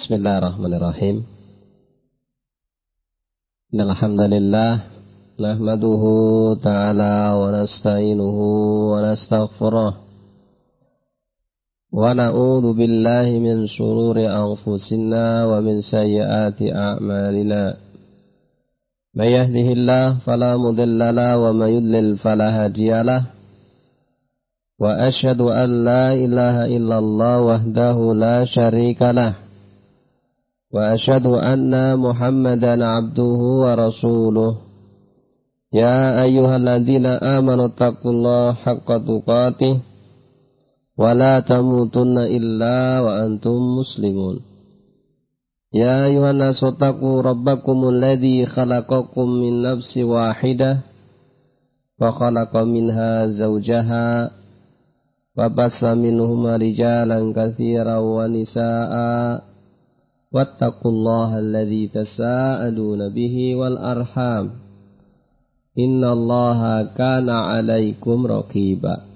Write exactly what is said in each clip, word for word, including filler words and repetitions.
Bismillahirrahmanirrahim. Alhamdulillah nahmaduhu ta'ala wa nasta'inuhu wa nastaghfiruh wa na'udzu billahi min shururi anfusina wa min sayyiati a'malina. May yahdihillahu fala mudilla lahu wa may yudlil fala hadiya lahu. Wa asyhadu an la ilaha illallah wahdahu la syarika lahu. Wa asyhadu anna Muhammadan abduhu wa rasuluh. Ya ayyuhalladzina amanu taqullaha haqqa tuqatih wa la tamutunna illa wa antum muslimun. Ya ayyuhan nasu taqu rabbakumul ladzi khalaqakum min nafsin wahidah wa khalaqa minha zawjaha wa bassa minhuma rijalan katsiran wa nisaa'a. Wattaqullaha alladzi tasaaluna bihi wal arham. Innallaha kana 'alaikum raqiba.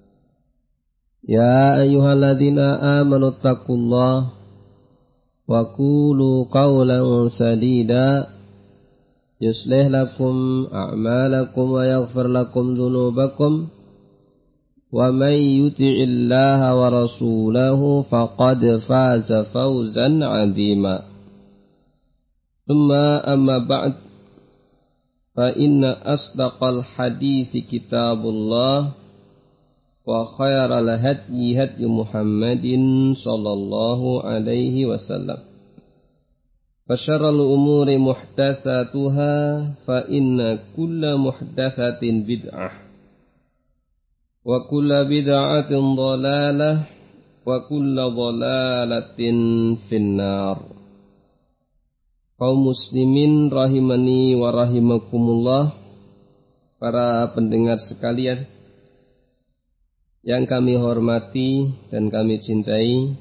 Ya ayyuhalladzina amanu taqullaha wa qulu qawlan sadida yuslih lakum a'malakum wa yaghfir lakum dhunubakum. Wa may yuti'illaha wa rasulahu faqad faza fawzan 'azima. Tsumma amma ba'd, fa inna asdaqal haditsi kitabullah wa khairal hadyi hadyi Muhammadin sallallahu alaihi wasallam. Wa syarrul umuri muhdatsatuha fa inna kulla muhdatsatin bid'ah. Wa kulla bid'atin dhalalah wa kulla dhalalatin finnar. Kaum muslimin rahimani wa rahimakumullah, para pendengar sekalian yang kami hormati dan kami cintai,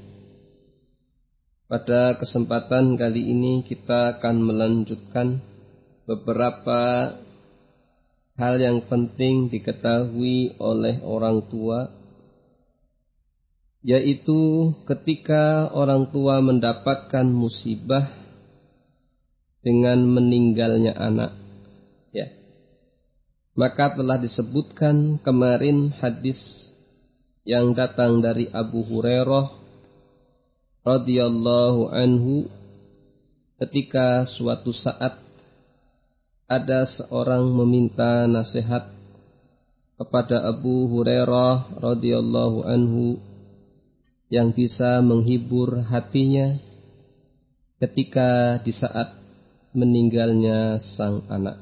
pada kesempatan kali ini kita akan melanjutkan beberapa hal yang penting diketahui oleh orang tua, yaitu ketika orang tua mendapatkan musibah dengan meninggalnya anak, ya, maka telah disebutkan kemarin hadis yang datang dari Abu Hurairah radhiyallahu anhu, ketika suatu saat ada seorang meminta nasihat kepada Abu Hurairah radhiyallahu anhu yang bisa menghibur hatinya ketika di saat meninggalnya sang anak.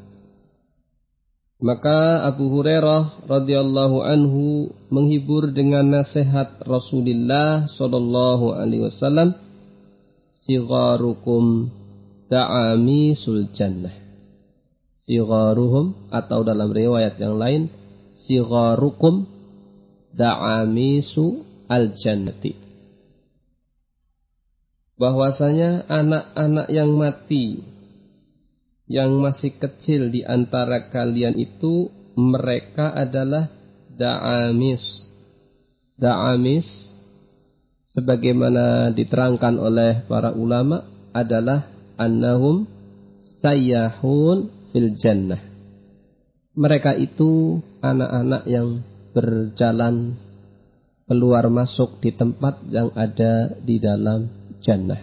Maka Abu Hurairah radhiyallahu anhu menghibur dengan nasihat Rasulullah sallallahu alaihi wasallam, sigharukum da'amisul jannah. Sigharuhum, atau dalam riwayat yang lain sigharukum da'amisu al-jannati, bahwasanya anak-anak yang mati yang masih kecil di antara kalian itu mereka adalah da'amis. Da'amis sebagaimana diterangkan oleh para ulama adalah annahum sayyahun fil jannah. Mereka itu anak-anak yang berjalan keluar masuk di tempat yang ada di dalam jannah.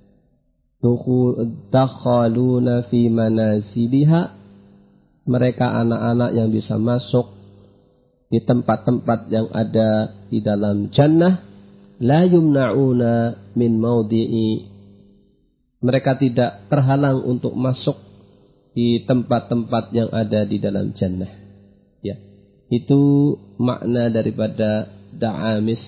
Dakhaluna fi manaziliha, mereka anak-anak yang bisa masuk di tempat-tempat yang ada di dalam jannah. La yumna'una min maudi'i, mereka tidak terhalang untuk masuk di tempat-tempat yang ada di dalam jannah. Ya, itu makna daripada da'amis.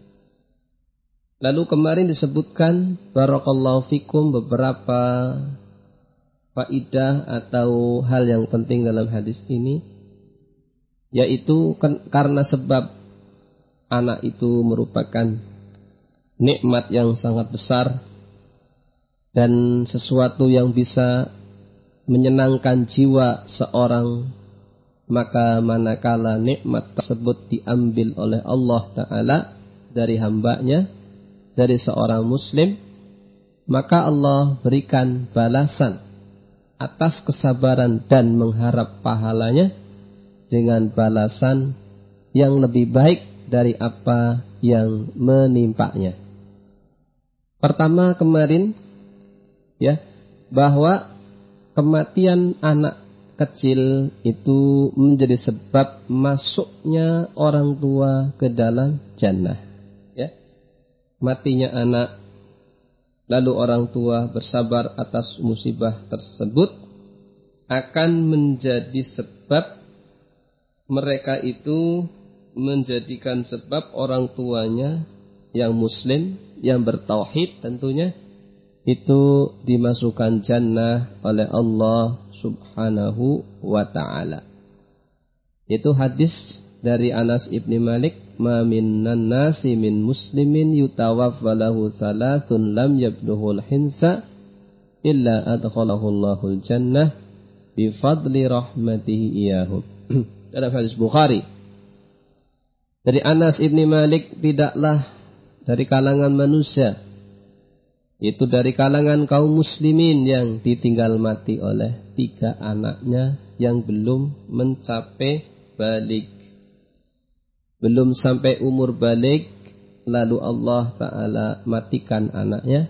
Lalu kemarin disebutkan barakallahu fikum beberapa faidah atau hal yang penting dalam hadis ini, yaitu kan, karena sebab anak itu merupakan nikmat yang sangat besar dan sesuatu yang bisa menyenangkan jiwa seorang, maka manakala nikmat tersebut diambil oleh Allah Ta'ala dari hambanya, dari seorang muslim, maka Allah berikan balasan atas kesabaran dan mengharap pahalanya dengan balasan yang lebih baik dari apa yang menimpanya. Pertama kemarin ya, bahwa kematian anak kecil itu menjadi sebab masuknya orang tua ke dalam jannah. Ya. Matinya anak, lalu orang tua bersabar atas musibah tersebut, akan menjadi sebab mereka itu menjadikan sebab orang tuanya yang muslim, yang bertauhid tentunya, itu dimasukkan jannah oleh Allah subhanahu wa ta'ala. Itu hadis dari Anas ibn Malik, ma minnan nasi min muslimin yutawaffalahu thalathun lam yabluhul hinsa illa adkhalahu Allahul jannah bifadli rahmatihi iyahum. Dalam hadis Bukhari dari Anas ibn Malik, tidaklah dari kalangan manusia, itu dari kalangan kaum muslimin yang ditinggal mati oleh tiga anaknya yang belum mencapai balik, belum sampai umur balik, lalu Allah Ta'ala matikan anaknya.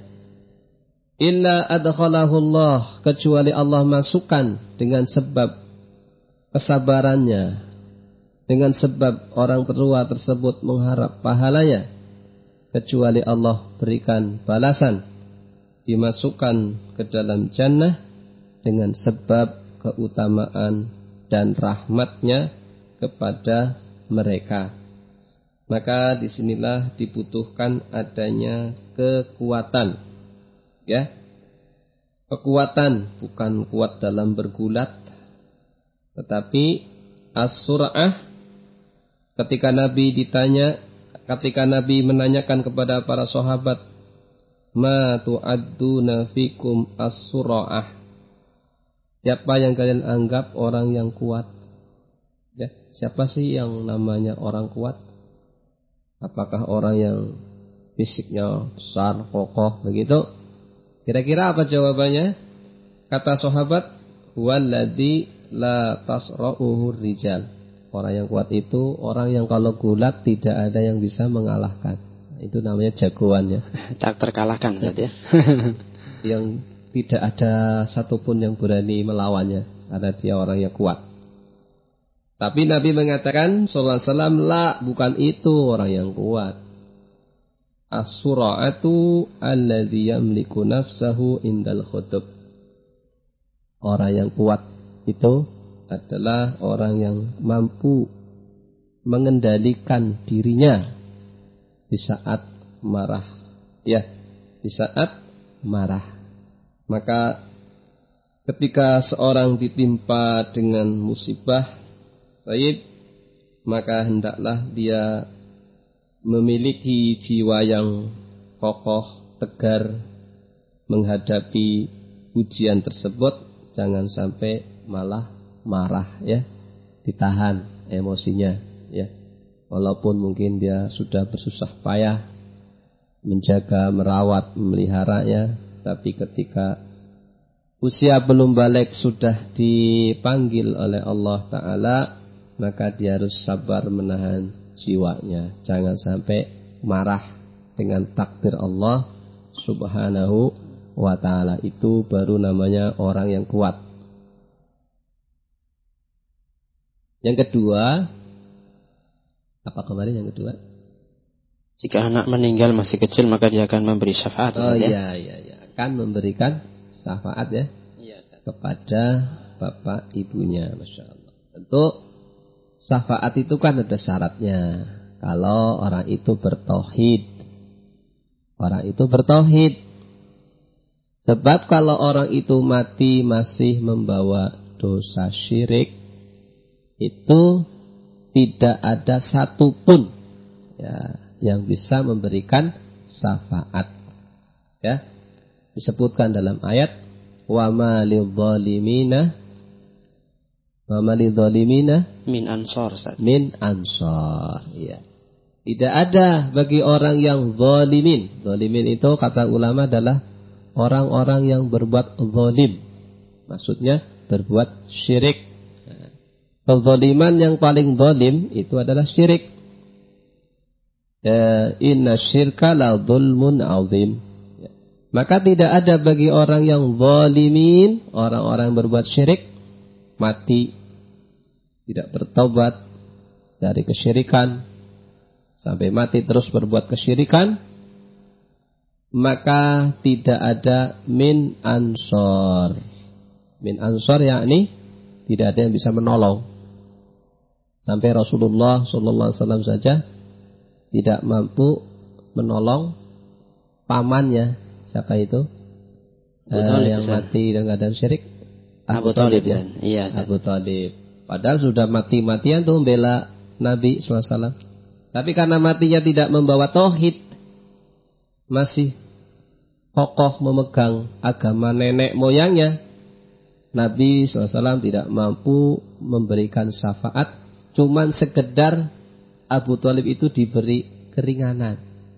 Illa adkhalahu Allah, kecuali Allah masukkan dengan sebab kesabarannya, dengan sebab orang tua tersebut mengharap pahalanya, kecuali Allah berikan balasan, dimasukkan ke dalam jannah dengan sebab keutamaan dan rahmatnya kepada mereka. Maka disinilah dibutuhkan adanya kekuatan, ya, kekuatan bukan kuat dalam bergulat, tetapi as-sur'ah. Ketika Nabi ditanya, ketika Nabi menanyakan kepada para sahabat, ma tu'adduna fikum as-sur'ah, siapa yang kalian anggap orang yang kuat? Ya, siapa sih yang namanya orang kuat? Apakah orang yang fisiknya besar, kokoh begitu? Kira-kira apa jawabannya? Kata sahabat, huwallazi la tasra'uhu rijal. Orang yang kuat itu orang yang kalau gulat tidak ada yang bisa mengalahkan. Itu namanya jagoannya. Tak terkalahkan, Ustaz ya. Yang tidak ada satupun yang berani melawannya, karena dia orang yang kuat. Tapi Nabi mengatakan sallallahu alaihi wasallam, la, bukan itu orang yang kuat. As-sura'atu alladzi yamliku nafsahu indal khutub. Orang yang kuat itu adalah orang yang mampu mengendalikan dirinya di saat marah. Ya, di saat marah. Maka ketika seorang ditimpa dengan musibah, baik, maka hendaklah dia memiliki jiwa yang kokoh, tegar menghadapi ujian tersebut. Jangan sampai malah marah, ya, ditahan emosinya, ya. Walaupun mungkin dia sudah bersusah payah menjaga, merawat, memeliharanya, tapi ketika usia belum balik sudah dipanggil oleh Allah Ta'ala, maka dia harus sabar menahan jiwanya. Jangan sampai marah dengan takdir Allah Subhanahu wa ta'ala. Itu baru namanya orang yang kuat. Yang kedua, apa kemarin yang kedua? Jika anak meninggal masih kecil, maka dia akan memberi syafaat. Oh iya, iya, iya, akan memberikan syafaat, ya, ya, kepada bapak ibunya. Masya Allah. Tentu syafaat itu kan ada syaratnya. Kalau orang itu bertauhid, orang itu bertauhid. Sebab kalau orang itu mati masih membawa dosa syirik, itu tidak ada satupun, ya, yang bisa memberikan syafaat. Ya, disebutkan dalam ayat, wa ma lidzalimina wa ma lidzalimina min ansor, Ustaz. Min ansor, ya. Tidak ada bagi orang yang zalimin. Zalimin itu kata ulama adalah orang-orang yang berbuat zalim. Maksudnya berbuat syirik. Kezaliman yang paling zalim itu adalah syirik. Ya, inna syirka la dzulmun azim. Ya. Maka tidak ada bagi orang yang zalimin, orang-orang yang berbuat syirik, mati tidak bertobat dari kesyirikan sampai mati terus berbuat kesyirikan, maka tidak ada min ansor. Min ansor yakni tidak ada yang bisa menolong. Sampai Rasulullah sallallahu alaihi wasallam saja tidak mampu menolong pamannya. Siapa itu? Abu Uh, Talib, yang besar. mati dalam keadaan syirik? Abu, Abu Talib ya. Iya, Abu Talib. Padahal sudah mati-matian tuh membela Nabi sallallahu alaihi wasallam. Tapi karena matinya tidak membawa tauhid, masih kokoh memegang agama nenek moyangnya, Nabi sallallahu alaihi wasallam tidak mampu memberikan syafaat. Cuman sekedar Abu Talib itu diberi keringanan,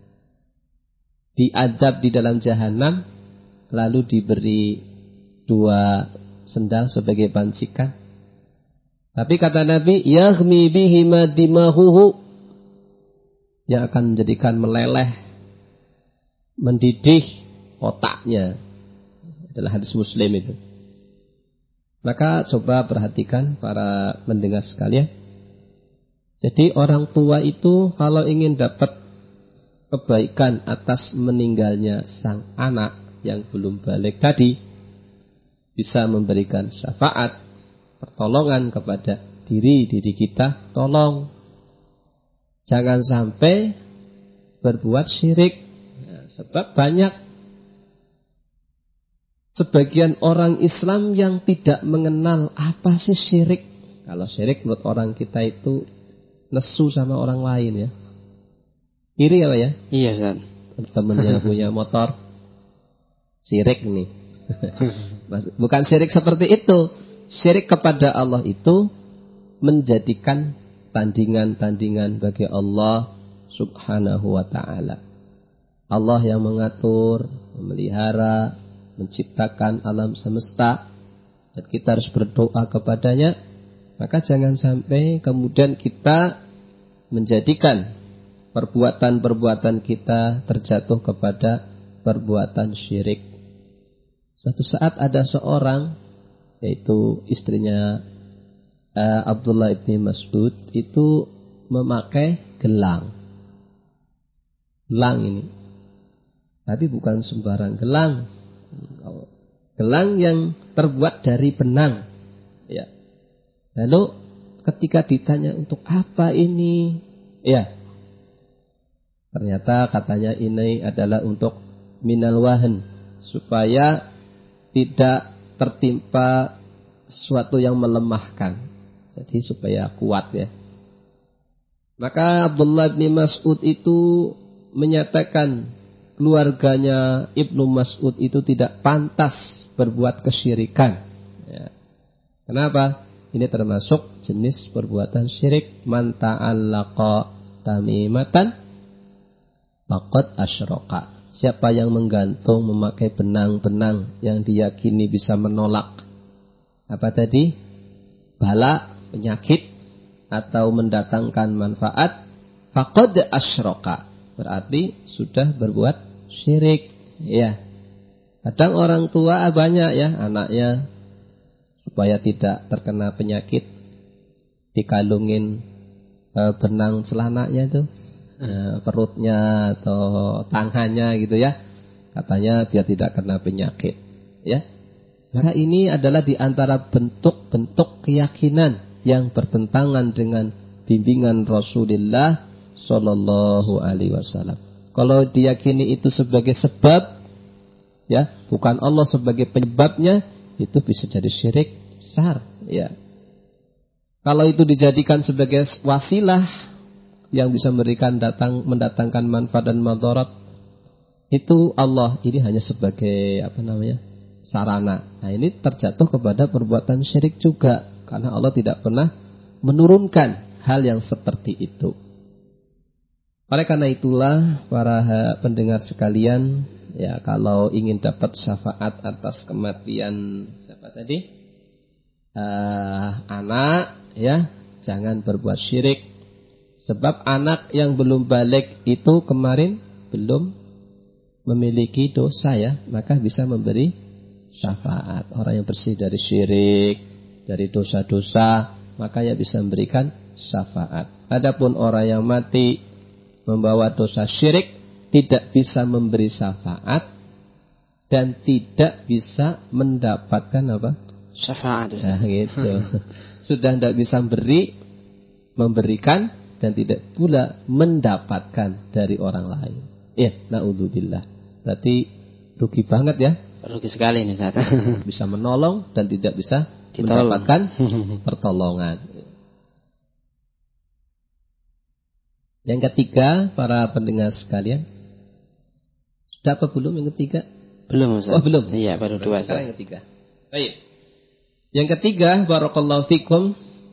diadab di dalam jahanam, lalu diberi dua sendal sebagai pancikan. Tapi kata Nabi, yaghmi bihi madimahuhu, yang akan menjadikan meleleh, mendidih otaknya. Adalah hadis Muslim itu. Maka coba perhatikan para pendengar sekalian. Jadi orang tua itu kalau ingin dapat kebaikan atas meninggalnya sang anak yang belum balik tadi, bisa memberikan syafaat, pertolongan kepada diri-diri kita, tolong. Jangan sampai berbuat syirik. Nah, sebab banyak sebagian orang Islam yang tidak mengenal apa sih syirik. Kalau syirik menurut orang kita itu nesu sama orang lain ya. Iri apa ya? Iya, Ustaz. Temennya punya motor, syirik nih. Bukan syirik seperti itu. Syirik kepada Allah itu menjadikan tandingan-tandingan bagi Allah subhanahu wa ta'ala. Allah yang mengatur, memelihara, menciptakan alam semesta, dan kita harus berdoa kepadanya. Maka jangan sampai kemudian kita menjadikan perbuatan-perbuatan kita terjatuh kepada perbuatan syirik. Suatu saat ada seorang, yaitu istrinya uh, Abdullah ibni Mas'ud, itu memakai gelang. Gelang ini, tapi bukan sembarang gelang. Gelang yang terbuat dari benang. Ya. Lalu ketika ditanya untuk apa ini, ya, ternyata katanya ini adalah untuk minal wahan, supaya tidak tertimpa sesuatu yang melemahkan. Jadi supaya kuat ya. Maka Abdullah bin Mas'ud itu menyatakan keluarganya Ibnu Mas'ud itu tidak pantas berbuat kesyirikan. Ya. Kenapa? Ini termasuk jenis perbuatan syirik. Man ta'allaqa tamimatan faqad asyraka. Siapa yang menggantung memakai benang-benang yang diyakini bisa menolak apa tadi? Bala, penyakit atau mendatangkan manfaat, faqad asyraka. Berarti sudah berbuat syirik. Ya. Kadang orang tua banyak ya anaknya supaya tidak terkena penyakit dikalungin e, benang celananya itu, e, perutnya atau tangannya gitu ya, katanya biar tidak kena penyakit ya. Maka ini adalah diantara bentuk-bentuk keyakinan yang bertentangan dengan bimbingan Rasulullah Sallallahu Alaihi Wasallam. Kalau diyakini itu sebagai sebab ya, bukan Allah sebagai penyebabnya, itu bisa jadi syirik besar ya. Kalau itu dijadikan sebagai wasilah yang bisa memberikan datang mendatangkan manfaat dan madarat, itu Allah ini hanya sebagai apa namanya? sarana. Nah, ini terjatuh kepada perbuatan syirik juga, karena Allah tidak pernah menurunkan hal yang seperti itu. Oleh karena itulah para pendengar sekalian, Ya, kalau ingin dapat syafaat atas kematian siapa tadi? Uh, anak, ya, jangan berbuat syirik. Sebab anak yang belum balik itu kemarin belum memiliki dosa, ya, maka bisa memberi syafaat. Orang yang bersih dari syirik, dari dosa-dosa, maka ya bisa memberikan syafaat. Adapun orang yang mati membawa dosa syirik, tidak bisa memberi syafaat dan tidak bisa mendapatkan apa? Syafaat. Nah, gitu. Sudah tidak bisa beri, memberikan, dan tidak pula mendapatkan dari orang lain. Ya, na'udzubillah. Berarti rugi banget, ya. Rugi sekali nih, Ustaz. Bisa menolong dan tidak bisa Ditolong. mendapatkan pertolongan. Yang ketiga, para pendengar sekalian, sudah apa belum yang ketiga? Belum, Ustaz. Oh, belum. Iya, baru dua. Sekarang yang ketiga. Baik. Yang ketiga, barakallahu fikum,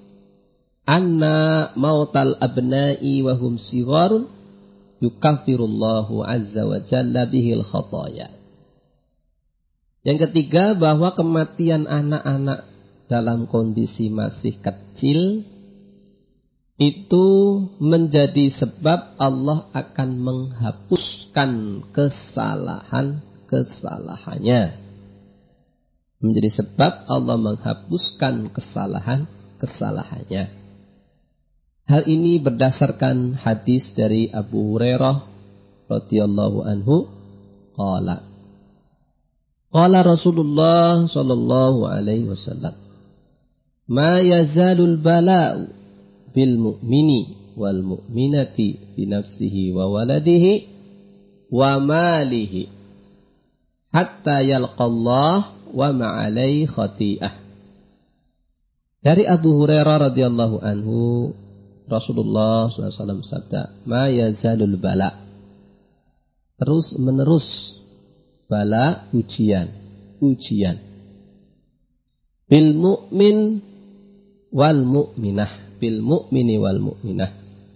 anna mautal abna'i wa hum sigharun yukaffirullahu azza wa jalla bihil khataya. Yang ketiga, bahwa kematian anak-anak dalam kondisi masih kecil itu menjadi sebab Allah akan menghapuskan kesalahan-kesalahannya. Menjadi sebab Allah menghapuskan kesalahan-kesalahannya. Hal ini berdasarkan hadis dari Abu Hurairah radhiyallahu anhu qala qala Rasulullah sallallahu alaihi wasallam ma yazalul bala'u bil mu'mini wal mu'minati bi nafsihi wa waladihi wa malihi hatta yalqallah wa ma'alai khati'ah. Dari Abu Hurairah radhiyallahu anhu, Rasulullah shallallahu alaihi wasallam sabda, ma yazalul bala, terus menerus bala, ujian, ujian, bil mu'min wal mu'minah, bil mu'mini wal mu'minah,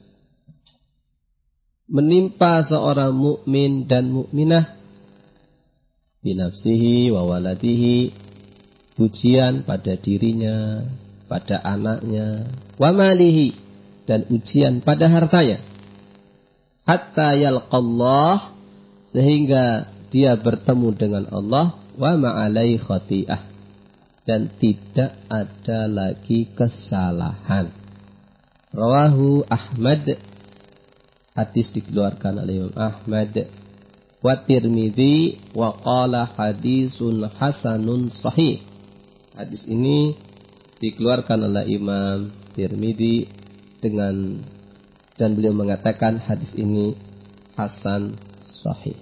menimpa seorang mukmin dan mukminah, binafsihi wa waladihi, ujian pada dirinya, pada anaknya, wa malihi, dan ujian pada hartanya, hatta yalqallah, sehingga dia bertemu dengan Allah, wa ma'alai khati'ah, dan tidak ada lagi kesalahan. Rawahu Ahmad, hadis dikeluarkan oleh Imam Ahmad, wa Tirmidzi, wa qala hadisun hasanun sahih. Hadis ini dikeluarkan oleh Imam Tirmidzi dengan, dan beliau mengatakan hadis ini hasan sahih.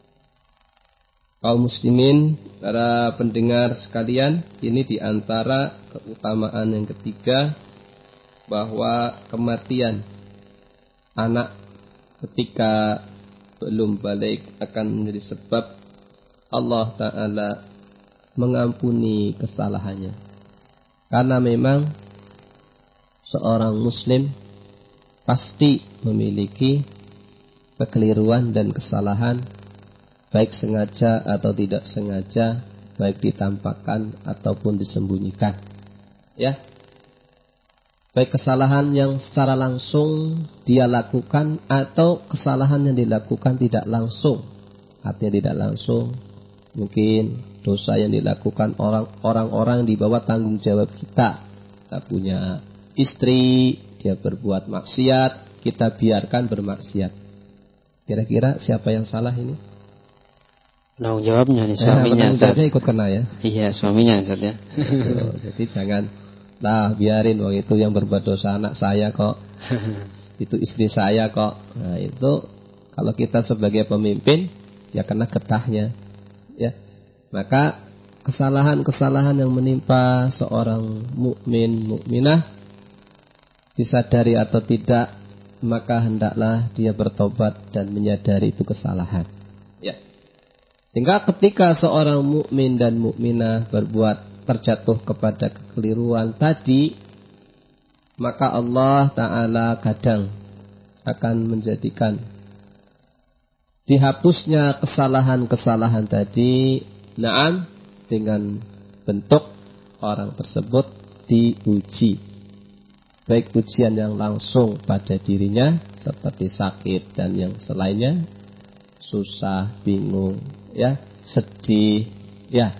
Kaum muslimin, para pendengar sekalian, ini diantara keutamaan yang ketiga, bahwa kematian anak ketika belum balik akan menjadi sebab Allah Ta'ala mengampuni kesalahannya. Karena memang seorang muslim pasti memiliki kekeliruan dan kesalahan, baik sengaja atau tidak sengaja, baik ditampakkan ataupun disembunyikan. Ya, baik kesalahan yang secara langsung dia lakukan atau kesalahan yang dilakukan tidak langsung. Artinya tidak langsung, mungkin dosa yang dilakukan orang orang-orang di bawah tanggung jawab kita. Kita punya istri, dia berbuat maksiat, kita biarkan bermaksiat. Kira-kira siapa yang salah ini? Penanggung jawabnya nih, suaminya. Penanggung jawabnya ikut kena, ya. Iya, suaminya, Ustaz, ya. Jadi jangan, lah biarin, wong itu yang berbuat dosa anak saya kok, itu istri saya kok. Nah itu kalau kita sebagai pemimpin ya kena getahnya, ya. Maka kesalahan-kesalahan yang menimpa seorang mukmin mukminah, disadari atau tidak, maka hendaklah dia bertobat dan menyadari itu kesalahan. Ya. Sehingga ketika seorang mukmin dan mukminah berbuat terjatuh kepada kekeliruan tadi, maka Allah Ta'ala kadang akan menjadikan dihapusnya kesalahan-kesalahan tadi, na'am, dengan bentuk orang tersebut diuji. Baik ujian yang langsung pada dirinya seperti sakit dan yang selainnya, susah, bingung, ya, sedih, ya,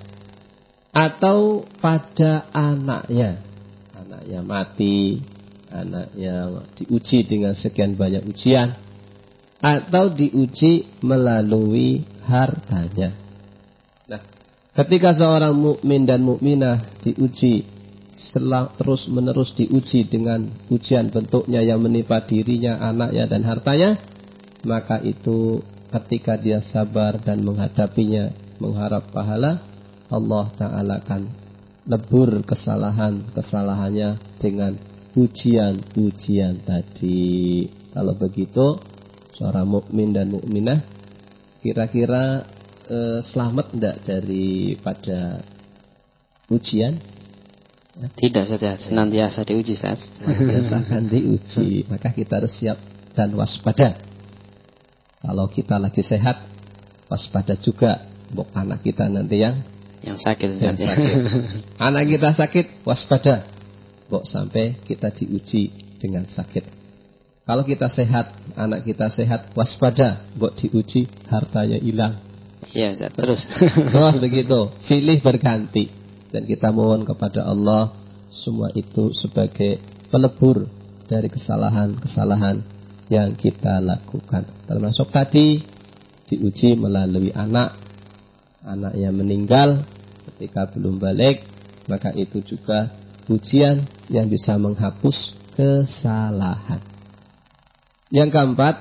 atau pada anaknya, anaknya mati, anaknya diuji dengan sekian banyak ujian, atau diuji melalui hartanya. Nah, ketika seorang mukmin dan mukminah diuji, selang terus menerus diuji dengan ujian bentuknya yang menimpa dirinya, anaknya dan hartanya, maka itu ketika dia sabar dan menghadapinya, mengharap pahala, Allah Ta'ala akan lebur kesalahan-kesalahannya dengan ujian-ujian tadi. Kalau begitu, seorang mukmin dan mukminah kira-kira eh, selamat tidak daripada ujian? Tidak saja, senantiasa diuji, Ustaz. Senantiasa akan diuji. Maka kita harus siap dan waspada. Kalau kita lagi sehat, waspada juga. Bok anak kita nanti yang yang sakit, yang sakit. Anak kita sakit, waspada. Bok sampai kita diuji dengan sakit. Kalau kita sehat, anak kita sehat, waspada. Bok diuji, hartanya hilang. Iya, Ustaz. Terus. Terus begitu, silih berganti. Dan kita mohon kepada Allah semua itu sebagai pelebur dari kesalahan-kesalahan yang kita lakukan. Termasuk tadi diuji melalui anak, anak yang meninggal ketika belum balik, maka itu juga ujian yang bisa menghapus kesalahan. Yang keempat,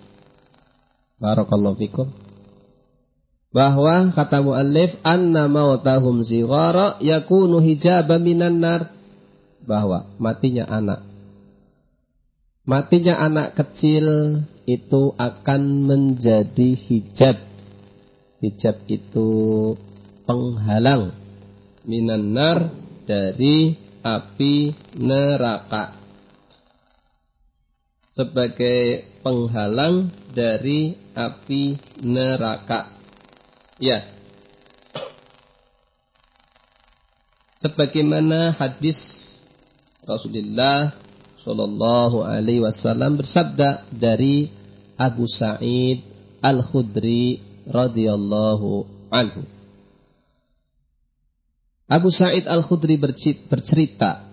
barakallahu fikum, bahwa kata muallif anna mautahum zighara yakunu hijaban minan nar, bahwa matinya anak matinya anak kecil itu akan menjadi hijab. Hijab itu penghalang minan nar, dari api neraka, sebagai penghalang dari api neraka. Ya, sebagaimana hadis Rasulullah Shallallahu Alaihi Wasallam bersabda dari Abu Sa'id Al-Khudri radhiyallahu anhu. Abu Sa'id Al-Khudri bercerita,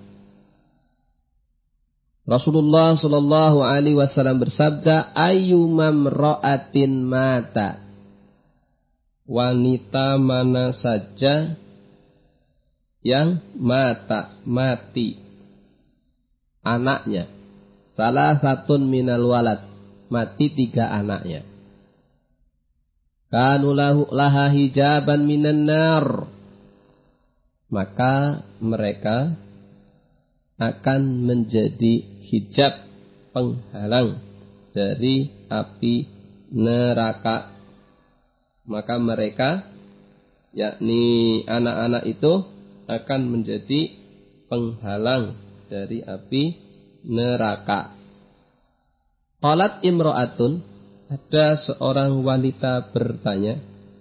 Rasulullah Shallallahu Alaihi Wasallam bersabda, ayyumam ra'atin mata, wanita mana saja yang mata, mati anaknya, salah satun minal walad, mati tiga anaknya, kanu lahu laha hijaban minan nar, maka mereka akan menjadi hijab penghalang dari api neraka. Maka mereka, yakni anak-anak itu, akan menjadi penghalang dari api neraka. Qalat imra'atun, ada seorang wanita bertanya,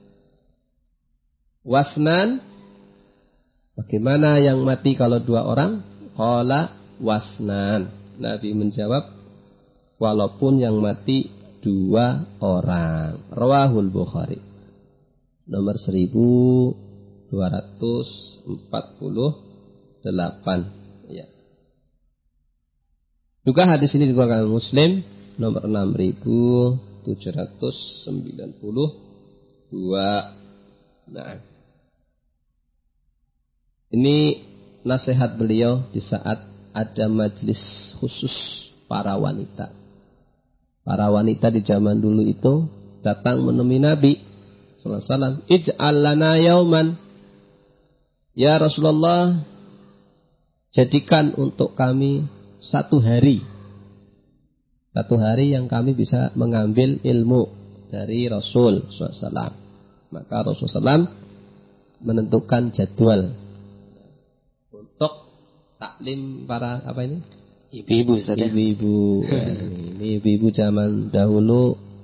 wasnan, bagaimana yang mati kalau dua orang? Qala wasnan. Nabi menjawab, walaupun yang mati dua orang. Rawahul Bukhari. Nomor seribu dua ratus empat puluh delapan. Ya. Juga hadis ini dikeluarkan Muslim nomor enam ribu tujuh ratus sembilan puluh dua. Nah, ini nasihat beliau di saat ada majelis khusus para wanita. Para wanita di zaman dulu itu datang menemui Nabi sallallahu alaihi wasallam, ij'al lana yauman, ya Rasulullah, jadikan untuk kami satu hari, satu hari yang kami bisa mengambil ilmu dari Rasul sallallahu alaihi wasallam. Maka Rasul sallallahu alaihi wasallam menentukan jadwal untuk taklim para apa ini? Ibu-ibu, Ibu-ibu. Ini ibu-ibu zaman dahulu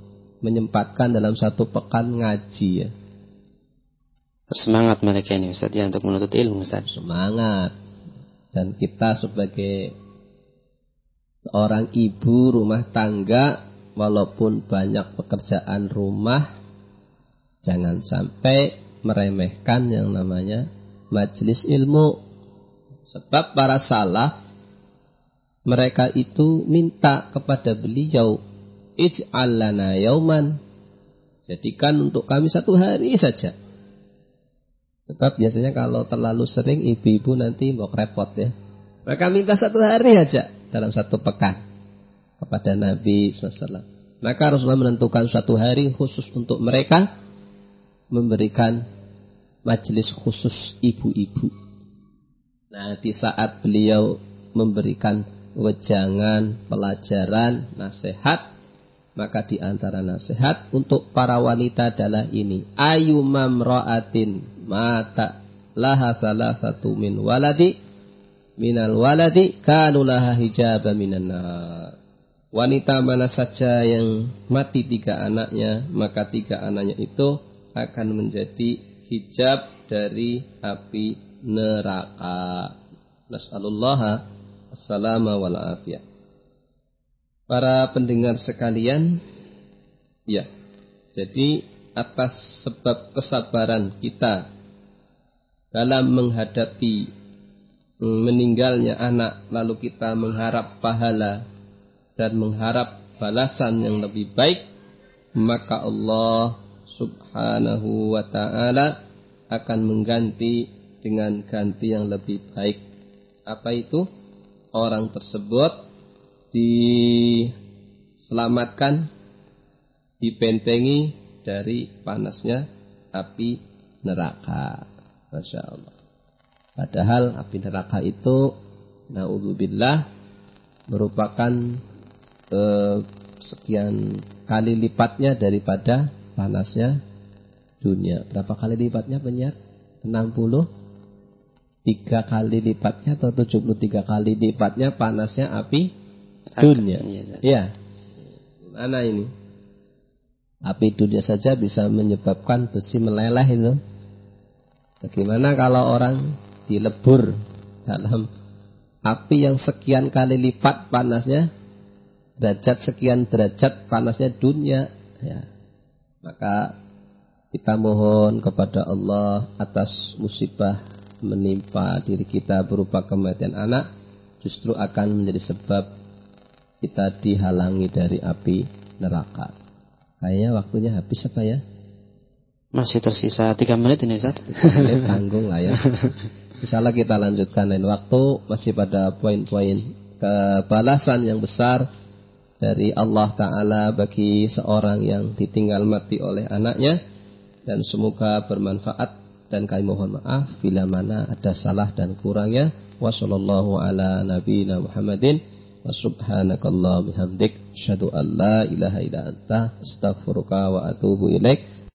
menyempatkan dalam satu pekan ngaji ya. Bersemangat mereka ini Ustaz ya untuk menuntut ilmu Ustaz. Semangat. Dan kita sebagai seorang ibu rumah tangga, walaupun banyak pekerjaan rumah, jangan sampai meremehkan yang namanya majelis ilmu. Sebab para salaf, mereka itu minta kepada beliau, ij'al lana yauman, jadikan untuk kami satu hari saja. Sebab biasanya kalau terlalu sering ibu-ibu nanti mau repot ya. Mereka minta satu hari aja dalam satu pekan kepada Nabi shallallahu alaihi wasallam. Maka Rasulullah menentukan suatu hari khusus untuk mereka, memberikan majelis khusus ibu-ibu. Nah, di saat beliau memberikan wejangan, pelajaran, nasihat, maka di antara nasihat untuk para wanita adalah ini: ayyumam ra'atin mata laha salasatu min waladi minal waladi kanu laha hijaba minan nar. Wanita mana saja yang mati tiga anaknya, maka tiga anaknya itu akan menjadi hijab dari api neraka. Nas'alullaha as-salama wal afiyah. Para pendengar sekalian, ya, jadi atas sebab kesabaran kita dalam menghadapi meninggalnya anak, lalu kita mengharap pahala dan mengharap balasan yang lebih baik, maka Allah subhanahu wa ta'ala akan mengganti dengan ganti yang lebih baik. Apa itu? Orang tersebut diselamatkan, dibentengi dari panasnya api neraka. Masya Allah. Padahal api neraka itu, na'udzubillah, merupakan eh, sekian kali lipatnya daripada panasnya dunia. Berapa kali lipatnya penyiar? enam puluh tiga kali lipatnya atau tujuh puluh tiga kali lipatnya panasnya api dunia. Iya. Mana ini? Api dunia saja bisa menyebabkan besi meleleh itu. Bagaimana kalau orang dilebur dalam api yang sekian kali lipat panasnya, derajat sekian derajat panasnya dunia, ya. Maka kita mohon kepada Allah atas musibah menimpa diri kita berupa kematian anak, justru akan menjadi sebab kita dihalangi dari api neraka. Kayaknya waktunya habis apa ya? Masih tersisa tiga menit ini Ustaz. Menit tanggung lah ya. Insyaallah kita lanjutkan lain waktu, masih pada poin-poin kebalasan yang besar dari Allah Ta'ala bagi seorang yang ditinggal mati oleh anaknya. Dan semoga bermanfaat, dan kami mohon maaf bila mana ada salah dan kurangnya. Wa sallallahu ala nabiyina Muhammadin wa subhanakallah bihamdik asyhadu an la ilaha illa anta astaghfiruka wa atubu ilaik.